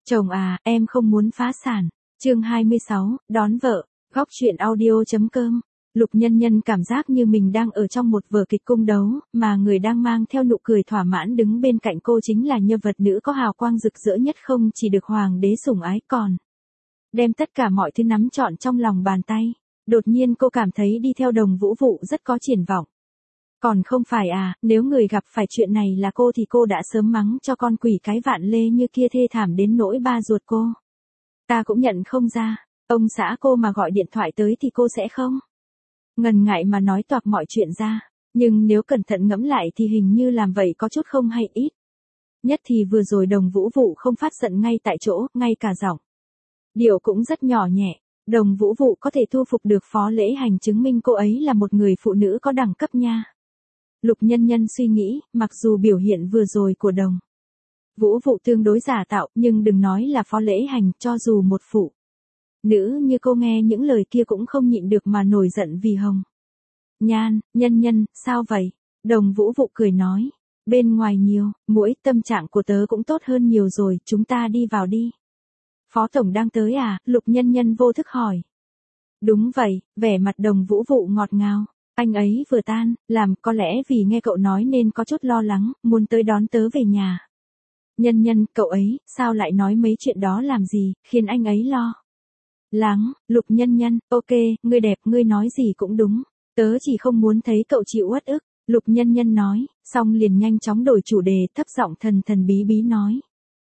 Chồng à, em không muốn phá sản. Chương 26, đón vợ. Góc truyện audio.com. Lục Nhân Nhân cảm giác như mình đang ở trong một vở kịch cung đấu, mà người đang mang theo nụ cười thỏa mãn đứng bên cạnh cô chính là nhân vật nữ có hào quang rực rỡ nhất, không chỉ được hoàng đế sủng ái còn đem tất cả mọi thứ nắm trọn trong lòng bàn tay. Đột nhiên cô cảm thấy đi theo Đồng Vũ Vụ rất có triển vọng. Còn không phải à, nếu người gặp phải chuyện này là cô thì cô đã sớm mắng cho con quỷ cái Vạn Lê như kia thê thảm đến nỗi ba ruột cô. Ta cũng nhận không ra, ông xã cô mà gọi điện thoại tới thì cô sẽ không ngần ngại mà nói toạc mọi chuyện ra. Nhưng nếu cẩn thận ngẫm lại thì hình như làm vậy có chút không hay ít. Nhất thì vừa rồi Đồng Vũ Vụ không phát giận ngay tại chỗ, ngay cả giọng điệu cũng rất nhỏ nhẹ. Đồng Vũ Vụ có thể thu phục được Phó Lễ Hành chứng minh cô ấy là một người phụ nữ có đẳng cấp nha. Lục Nhân Nhân suy nghĩ, mặc dù biểu hiện vừa rồi của Đồng Vũ Vụ tương đối giả tạo, nhưng đừng nói là Phó Lễ Hành, cho dù một phụ nữ như cô nghe những lời kia cũng không nhịn được mà nổi giận vì Hồng Nhan. Nhân Nhân, sao vậy? Đồng Vũ Vụ cười nói, bên ngoài nhiều muỗi, tâm trạng của tớ cũng tốt hơn nhiều rồi, chúng ta đi vào đi. Phó Tổng đang tới à? Lục Nhân Nhân vô thức hỏi. Đúng vậy, vẻ mặt Đồng Vũ Vụ ngọt ngào. Anh ấy vừa tan làm, có lẽ vì nghe cậu nói nên có chút lo lắng, muốn tới đón tớ về nhà. Nhân Nhân, cậu ấy, sao lại nói mấy chuyện đó làm gì, khiến anh ấy lo lắng? Lục Nhân Nhân, ok, ngươi đẹp, ngươi nói gì cũng đúng. Tớ chỉ không muốn thấy cậu chịu uất ức. Lục Nhân Nhân nói, xong liền nhanh chóng đổi chủ đề, thấp giọng thần thần bí bí nói.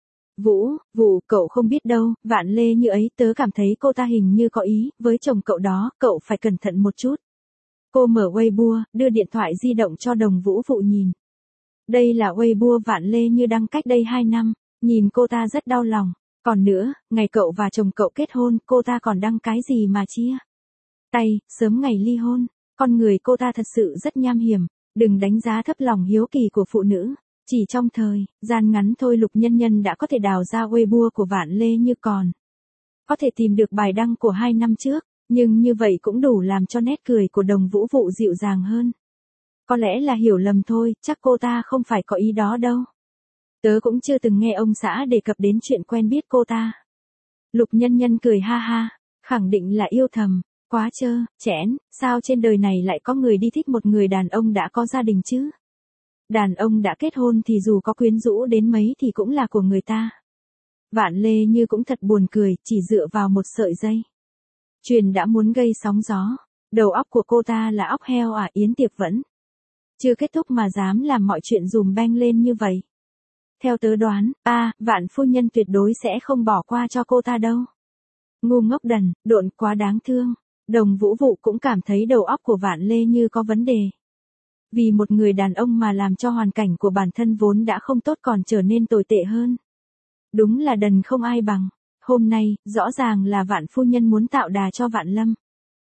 Vụ, cậu không biết đâu, Vạn Lê như ấy, tớ cảm thấy cô ta hình như có ý với chồng cậu đó, cậu phải cẩn thận một chút. Cô mở Weibo, đưa điện thoại di động cho Đồng Vũ Vụ nhìn. Đây là Weibo Vạn Lê như đăng cách đây 2 năm, nhìn cô ta rất đau lòng. Còn nữa, ngày cậu và chồng cậu kết hôn, cô ta còn đăng cái gì mà chia tay, sớm ngày ly hôn. Con người cô ta thật sự rất nham hiểm, đừng đánh giá thấp lòng hiếu kỳ của phụ nữ. Chỉ trong thời gian ngắn thôi Lục Nhân Nhân đã có thể đào ra Weibo của Vạn Lê như còn có thể tìm được bài đăng của 2 năm trước, nhưng như vậy cũng đủ làm cho nét cười của Đồng Vũ Vụ dịu dàng hơn. Có lẽ là hiểu lầm thôi, chắc cô ta không phải có ý đó đâu. Tớ cũng chưa từng nghe ông xã đề cập đến chuyện quen biết cô ta. Lục Nhân Nhân cười ha ha, khẳng định là yêu thầm, quá trơ, chẽn, sao trên đời này lại có người đi thích một người đàn ông đã có gia đình chứ? Đàn ông đã kết hôn thì dù có quyến rũ đến mấy thì cũng là của người ta. Vạn Lê như cũng thật buồn cười, chỉ dựa vào một sợi dây chuyền đã muốn gây sóng gió. Đầu óc của cô ta là óc heo à? Yến tiệc vẫn chưa kết thúc mà dám làm mọi chuyện dùm beng lên như vậy. Theo tớ đoán, Vạn phu nhân tuyệt đối sẽ không bỏ qua cho cô ta đâu. Ngu ngốc đần, độn, quá đáng thương. Đồng Vũ Vụ cũng cảm thấy đầu óc của Vạn Lê như có vấn đề. Vì một người đàn ông mà làm cho hoàn cảnh của bản thân vốn đã không tốt còn trở nên tồi tệ hơn. Đúng là đần không ai bằng. Hôm nay, rõ ràng là Vạn phu nhân muốn tạo đà cho Vạn Lâm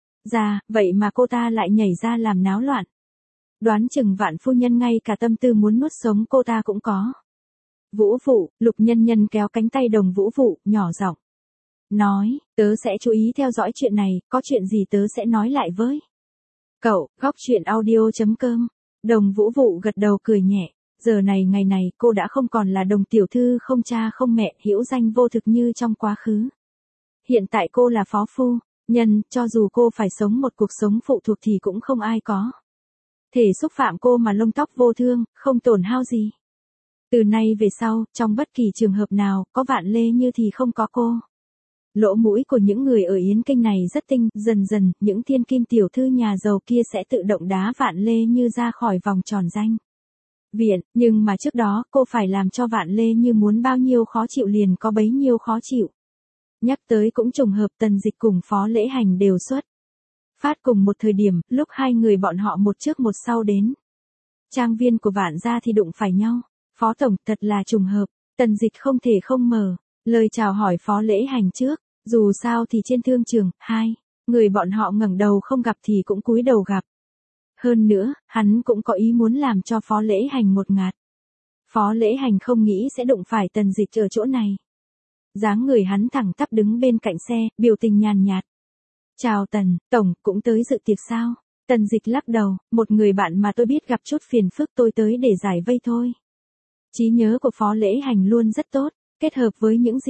vậy mà cô ta lại nhảy ra làm náo loạn. Đoán chừng Vạn phu nhân ngay cả tâm tư muốn nuốt sống cô ta cũng có. Vũ Vụ, Lục Nhân Nhân kéo cánh tay Đồng Vũ Vụ, nhỏ giọng nói, tớ sẽ chú ý theo dõi chuyện này, có chuyện gì tớ sẽ nói lại với cậu. Góc truyện audio.com. Đồng Vũ Vụ gật đầu cười nhẹ. Giờ này ngày này cô đã không còn là Đồng tiểu thư không cha không mẹ, hữu danh vô thực như trong quá khứ. Hiện tại cô là phó phu nhân, cho dù cô phải sống một cuộc sống phụ thuộc thì cũng không ai có thể xúc phạm cô mà lông tóc vô thương, không tổn hao gì. Từ nay về sau, trong bất kỳ trường hợp nào, có Vạn Lê như thì không có cô. Lỗ mũi của những người ở Yến Kinh này rất tinh, dần dần, những thiên kim tiểu thư nhà giàu kia sẽ tự động đá Vạn Lê như ra khỏi vòng tròn danh viện, nhưng mà trước đó, cô phải làm cho Vạn Lê như muốn bao nhiêu khó chịu liền có bấy nhiêu khó chịu. Nhắc tới cũng trùng hợp Tần Dịch cùng Phó Lễ Hành đều xuất phát cùng một thời điểm, lúc hai người bọn họ một trước một sau đến trang viên của Vạn gia thì đụng phải nhau. Phó Tổng, thật là trùng hợp. Tần Dịch không thể không mở lời chào hỏi Phó Lễ Hành trước, dù sao thì trên thương trường, hai người bọn họ ngẩng đầu không gặp thì cũng cúi đầu gặp. Hơn nữa, hắn cũng có ý muốn làm cho Phó Lễ Hành ngột ngạt. Phó Lễ Hành không nghĩ sẽ đụng phải Tần Dịch ở chỗ này. Dáng người hắn thẳng tắp đứng bên cạnh xe, biểu tình nhàn nhạt. Chào Tần Tổng, cũng tới dự tiệc sao? Tần Dịch lắc đầu, một người bạn mà tôi biết gặp chút phiền phức, tôi tới để giải vây thôi. Trí nhớ của Phó Lễ Hành luôn rất tốt, kết hợp với những gì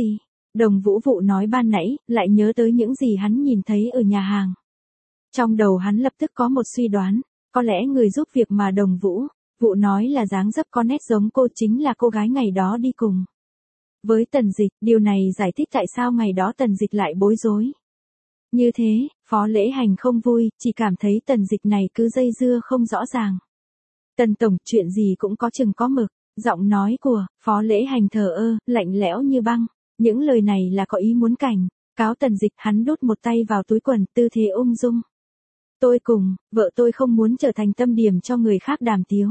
Đồng Vũ Vụ nói ban nãy, lại nhớ tới những gì hắn nhìn thấy ở nhà hàng. Trong đầu hắn lập tức có một suy đoán, có lẽ người giúp việc mà Đồng Vụ nói là dáng dấp có nét giống cô chính là cô gái ngày đó đi cùng. Với Tần Dịch, điều này giải thích tại sao ngày đó Tần Dịch lại bối rối. Như thế, Phó Lễ Hành không vui, chỉ cảm thấy Tần Dịch này cứ dây dưa không rõ ràng. Tần Tổng, chuyện gì cũng có chừng có mực, giọng nói của Phó Lễ Hành thờ ơ, lạnh lẽo như băng. Những lời này là có ý muốn cảnh cáo Tần Dịch. Hắn đút một tay vào túi quần, tư thế ung dung. Tôi cùng vợ tôi không muốn trở thành tâm điểm cho người khác đàm tiếu.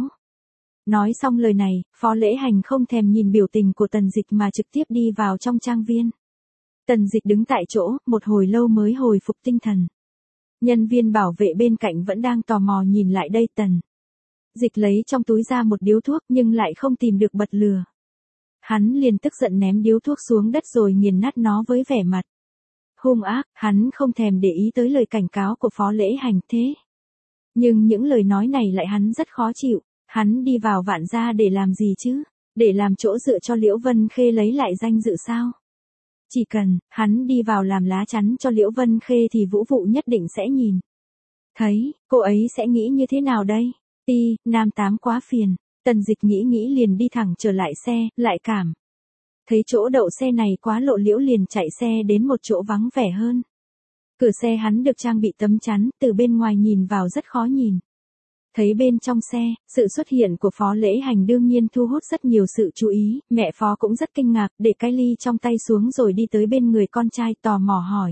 Nói xong lời này, Phó Lễ Hành không thèm nhìn biểu tình của Tần Dịch mà trực tiếp đi vào trong trang viên. Tần Dịch đứng tại chỗ, một hồi lâu mới hồi phục tinh thần. Nhân viên bảo vệ bên cạnh vẫn đang tò mò nhìn lại đây. Tần Dịch lấy trong túi ra một điếu thuốc nhưng lại không tìm được bật lửa. Hắn liền tức giận ném điếu thuốc xuống đất rồi nghiền nát nó với vẻ mặt hung ác. Hắn không thèm để ý tới lời cảnh cáo của Phó Lễ Hành thế. Nhưng những lời nói này lại hắn rất khó chịu. Hắn đi vào Vạn gia để làm gì chứ? Để làm chỗ dựa cho Liễu Vân Khê lấy lại danh dự sao? Chỉ cần hắn đi vào làm lá chắn cho Liễu Vân Khê thì Vũ Vụ nhất định sẽ nhìn thấy, cô ấy sẽ nghĩ như thế nào đây? Nam Tám quá phiền. Tần Dịch nghĩ liền đi thẳng trở lại xe, lại cảm thấy chỗ đậu xe này quá lộ liễu liền chạy xe đến một chỗ vắng vẻ hơn. Cửa xe hắn được trang bị tấm chắn, từ bên ngoài nhìn vào rất khó nhìn. Thấy bên trong xe, sự xuất hiện của Phó Lễ Hành đương nhiên thu hút rất nhiều sự chú ý, mẹ Phó cũng rất kinh ngạc, để cái ly trong tay xuống rồi đi tới bên người con trai tò mò hỏi.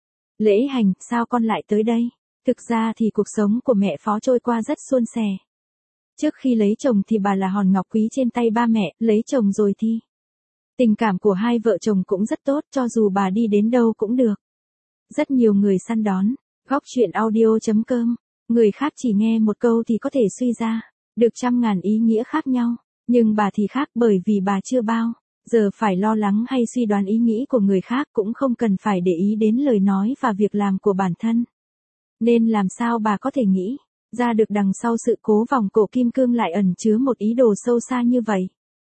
Lễ Hành, sao con lại tới đây? Thực ra thì cuộc sống của mẹ Phó trôi qua rất suôn sẻ. Trước khi lấy chồng thì bà là hòn ngọc quý trên tay ba mẹ, lấy chồng rồi thì tình cảm của hai vợ chồng cũng rất tốt, cho dù bà đi đến đâu cũng được. Rất nhiều người săn đón. Góc chuyện audio.com. Người khác chỉ nghe một câu thì có thể suy ra được trăm ngàn ý nghĩa khác nhau. Nhưng bà thì khác, bởi vì bà chưa bao giờ phải lo lắng hay suy đoán ý nghĩ của người khác, cũng không cần phải để ý đến lời nói và việc làm của bản thân. Nên làm sao bà có thể nghĩ ra được đằng sau sự cố vòng cổ kim cương lại ẩn chứa một ý đồ sâu xa như vậy?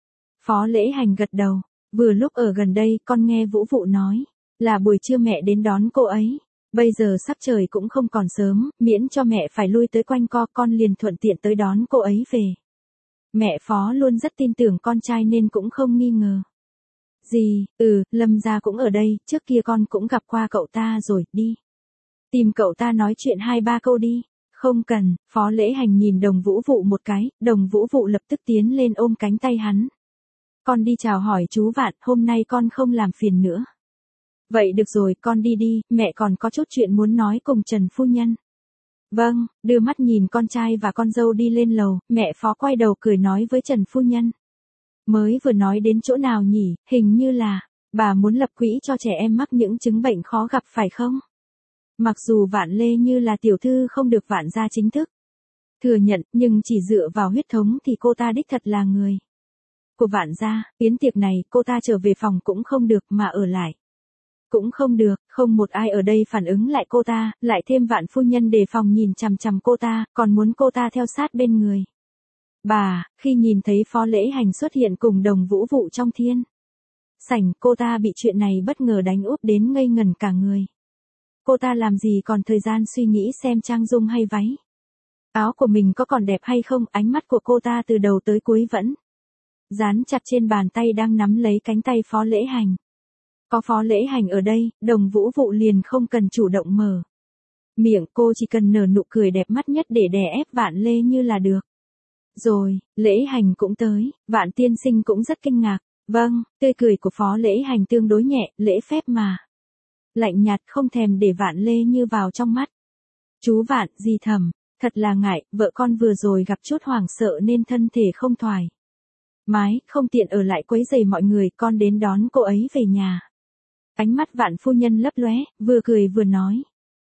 Phó Lễ Hành gật đầu. Vừa lúc ở gần đây con nghe Vũ Vụ nói là buổi trưa mẹ đến đón cô ấy. Bây giờ sắp trời cũng không còn sớm, miễn cho mẹ phải lui tới quanh co, con liền thuận tiện tới đón cô ấy về. Mẹ Phó luôn rất tin tưởng con trai nên cũng không nghi ngờ gì. Lâm gia cũng ở đây, trước kia con cũng gặp qua cậu ta rồi, đi tìm cậu ta nói chuyện 2-3 câu đi. Không cần. Phó Lễ Hành nhìn Đồng Vũ Vụ một cái, Đồng Vũ Vụ lập tức tiến lên ôm cánh tay hắn. Con đi chào hỏi chú Vạn, hôm nay con không làm phiền nữa. Vậy được rồi, con đi đi, mẹ còn có chút chuyện muốn nói cùng Trần phu nhân. Vâng. Đưa mắt nhìn con trai và con dâu đi lên lầu, mẹ Phó quay đầu cười nói với Trần phu nhân. Mới vừa nói đến chỗ nào nhỉ? Hình như là bà muốn lập quỹ cho trẻ em mắc những chứng bệnh khó gặp phải không? Mặc dù Vạn Lê Như là tiểu thư không được Vạn gia chính thức thừa nhận, nhưng chỉ dựa vào huyết thống thì cô ta đích thật là người của Vạn gia. Yến tiệc này cô ta trở về phòng cũng không được, mà ở lại cũng không được. Không một ai ở đây phản ứng lại cô ta, lại thêm Vạn phu nhân đề phòng nhìn chằm chằm cô ta, còn muốn cô ta theo sát bên người bà. Khi nhìn thấy Phó Lễ Hành xuất hiện cùng Đồng Vũ Vụ trong thiên sảnh, cô ta bị chuyện này bất ngờ đánh úp đến ngây ngẩn cả người. Cô ta làm gì còn thời gian suy nghĩ xem trang dung hay váy áo của mình có còn đẹp hay không. Ánh mắt của cô ta từ đầu tới cuối vẫn dán chặt trên bàn tay đang nắm lấy cánh tay Phó Lễ Hành. Có Phó Lễ Hành ở đây, Đồng Vũ Vụ liền không cần chủ động mở miệng, cô chỉ cần nở nụ cười đẹp mắt nhất để đè ép Vạn Lê Như là được. Rồi, Lễ Hành cũng tới, Vạn tiên sinh cũng rất kinh ngạc. Vâng. Tươi cười của Phó Lễ Hành tương đối nhẹ, lễ phép mà lạnh nhạt, không thèm để Vạn Lê Như vào trong mắt. Chú Vạn, dì Thẩm, thật là ngại, vợ con vừa rồi gặp chút hoảng sợ nên thân thể không thoải mái, không tiện ở lại quấy rầy mọi người, con đến đón cô ấy về nhà. Ánh mắt Vạn phu nhân lấp lóe, vừa cười vừa nói.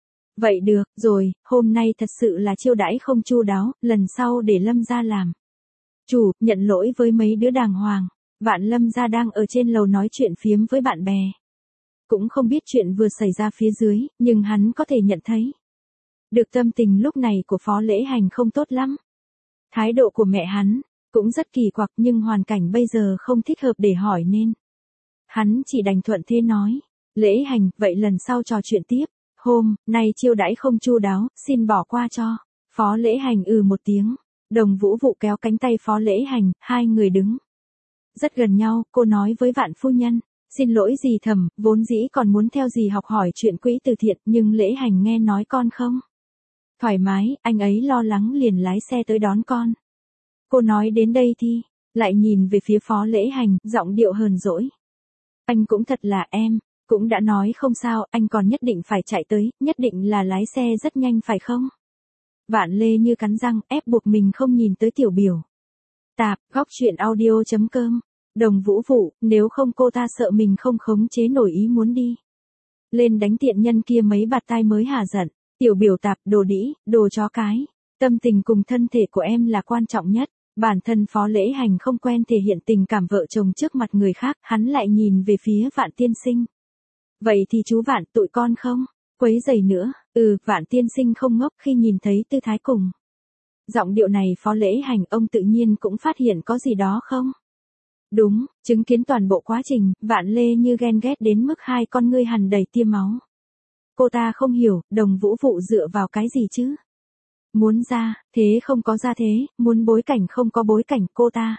Vậy được rồi, hôm nay thật sự là chiêu đãi không chu đáo, lần sau để Lâm gia làm chủ, nhận lỗi với mấy đứa đàng hoàng. Vạn Lâm gia đang ở trên lầu nói chuyện phiếm với bạn bè. Cũng không biết chuyện vừa xảy ra phía dưới, nhưng hắn có thể nhận thấy được tâm tình lúc này của Phó Lễ Hành không tốt lắm. Thái độ của mẹ hắn cũng rất kỳ quặc, nhưng hoàn cảnh bây giờ không thích hợp để hỏi nên Hắn chỉ đành thuận thế nói. Lễ Hành, vậy lần sau trò chuyện tiếp. Hôm nay chiêu đãi không chu đáo, xin bỏ qua cho. Phó Lễ Hành một tiếng. Đồng Vũ Vụ kéo cánh tay Phó Lễ Hành, hai người đứng rất gần nhau, cô nói với Vạn phu nhân. Xin lỗi dì Thẩm, vốn dĩ còn muốn theo dì học hỏi chuyện quỹ từ thiện, nhưng Lễ Hành nghe nói con không thoải mái, anh ấy lo lắng liền lái xe tới đón con. Cô nói đến đây thì, lại nhìn về phía Phó Lễ Hành, giọng điệu hờn dỗi. Anh cũng thật là em, cũng đã nói không sao, anh còn nhất định phải chạy tới, nhất định là lái xe rất nhanh phải không? Vạn Lê như cắn răng, ép buộc mình không nhìn tới tiểu biểu. Tạp, góc truyện audio.com. Đồng Vũ Vụ, nếu không cô ta sợ mình không khống chế nổi ý muốn đi lên đánh tiện nhân kia mấy bạt tai mới hả giận. Tiểu biểu tạp, đồ đĩ, đồ chó cái. Tâm tình cùng thân thể của em là quan trọng nhất. Bản thân Phó Lễ Hành không quen thể hiện tình cảm vợ chồng trước mặt người khác, hắn lại nhìn về phía Vạn tiên sinh. Vậy thì chú Vạn, tụi con không quấy rầy nữa. Vạn tiên sinh không ngốc khi nhìn thấy tư thái cùng giọng điệu này Phó Lễ Hành, ông tự nhiên cũng phát hiện có gì đó không đúng, chứng kiến toàn bộ quá trình, Vạn Lê như ghen ghét đến mức hai con ngươi hằn đầy tia máu. Cô ta không hiểu, Đồng Vũ Vụ dựa vào cái gì chứ? Muốn ra, thế không có ra thế, muốn bối cảnh không có bối cảnh, cô ta.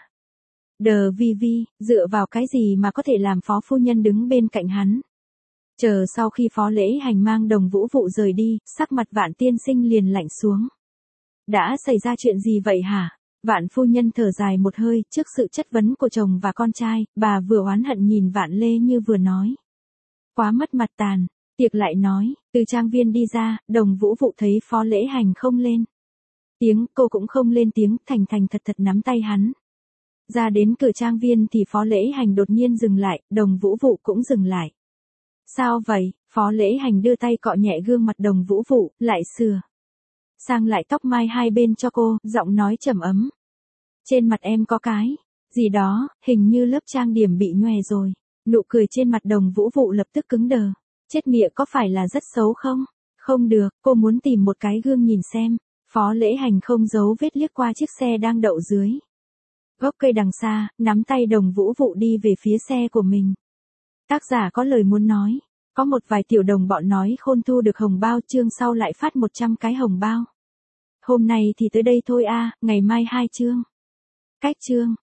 Đờ vi vi, dựa vào cái gì mà có thể làm Phó phu nhân đứng bên cạnh hắn? Chờ sau khi Phó Lễ Hành mang Đồng Vũ Vụ rời đi, sắc mặt Vạn tiên sinh liền lạnh xuống. Đã xảy ra chuyện gì vậy hả? Vạn phu nhân thở dài một hơi, trước sự chất vấn của chồng và con trai, bà vừa oán hận nhìn Vạn Lê như vừa nói. Quá mất mặt tàn, tiệc lại nói, từ trang viên đi ra, Đồng Vũ Vụ thấy Phó Lễ Hành không lên tiếng, cô cũng không lên tiếng, thành thành thật thật nắm tay hắn. Ra đến cửa trang viên thì Phó Lễ Hành đột nhiên dừng lại, Đồng Vũ Vụ cũng dừng lại. Sao vậy? Phó Lễ Hành đưa tay cọ nhẹ gương mặt Đồng Vũ Vụ, lại sửa sang lại tóc mai hai bên cho cô, giọng nói trầm ấm. Trên mặt em có cái gì đó, hình như lớp trang điểm bị nhòe rồi. Nụ cười trên mặt Đồng Vũ Vụ lập tức cứng đờ. Chết miệng, có phải là rất xấu không? Không được, cô muốn tìm một cái gương nhìn xem. Phó Lễ Hành không giấu vết liếc qua chiếc xe đang đậu dưới gốc cây đằng xa, nắm tay Đồng Vũ Vụ đi về phía xe của mình. Tác giả có lời muốn nói. Có một vài tiểu đồng bọn nói khôn thu được hồng bao, chương sau lại phát 100 cái hồng bao. Hôm nay thì tới đây thôi ngày mai 2 chương. Cách chương.